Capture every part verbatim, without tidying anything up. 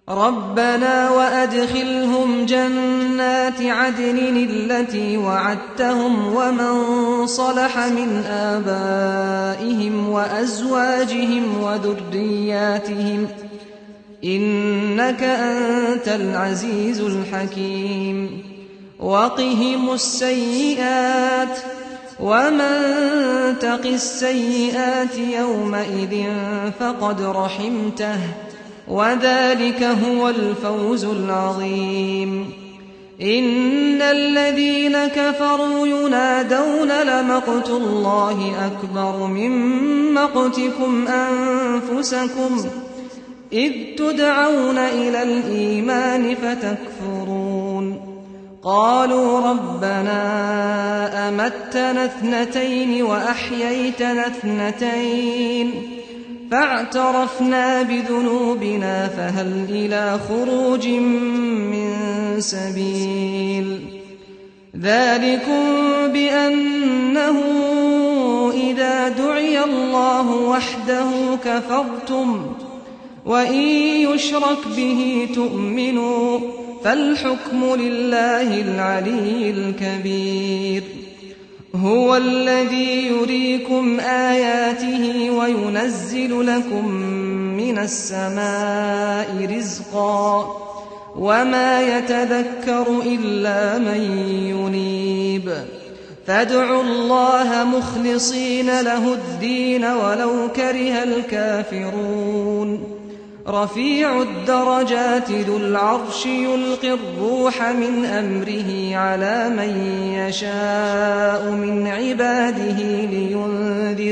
ربنا وأدخلهم جنات عدن التي وعدتهم ومن صلح من آبائهم وأزواجهم وذرياتهم إنك أنت العزيز الحكيم وقهم السيئات ومن تق السيئات يومئذ فقد رحمته وذلك هو الفوز العظيم إن الذين كفروا ينادون لمقت الله أكبر من مقتكم أنفسكم إذ تدعون إلى الإيمان فتكفرون قالوا ربنا أمتنا اثنتين وأحييتنا اثنتين فاعترفنا بذنوبنا فهل إلى خروج من سبيل ذلكم بأنه إذا دعي الله وحده كفرتم وإن يشرك به تؤمنوا فالحكم لله العلي الكبير هو الذي يريكم آياته وينزل لكم من السماء رزقا وما يتذكر إلا من ينيب فادعوا الله مخلصين له الدين ولو كره الكافرون رفيع الدرجات ذو العرش يلقي الروح من أمره على من يشاء من عباده لينذر,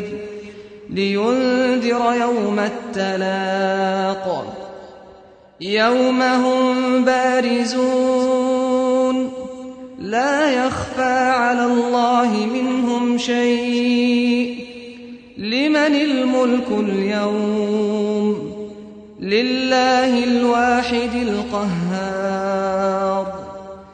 لينذر يوم التلاق يوم هم بارزون لا يخفى على الله منهم شيء لمن الملك اليوم لله الواحد القهار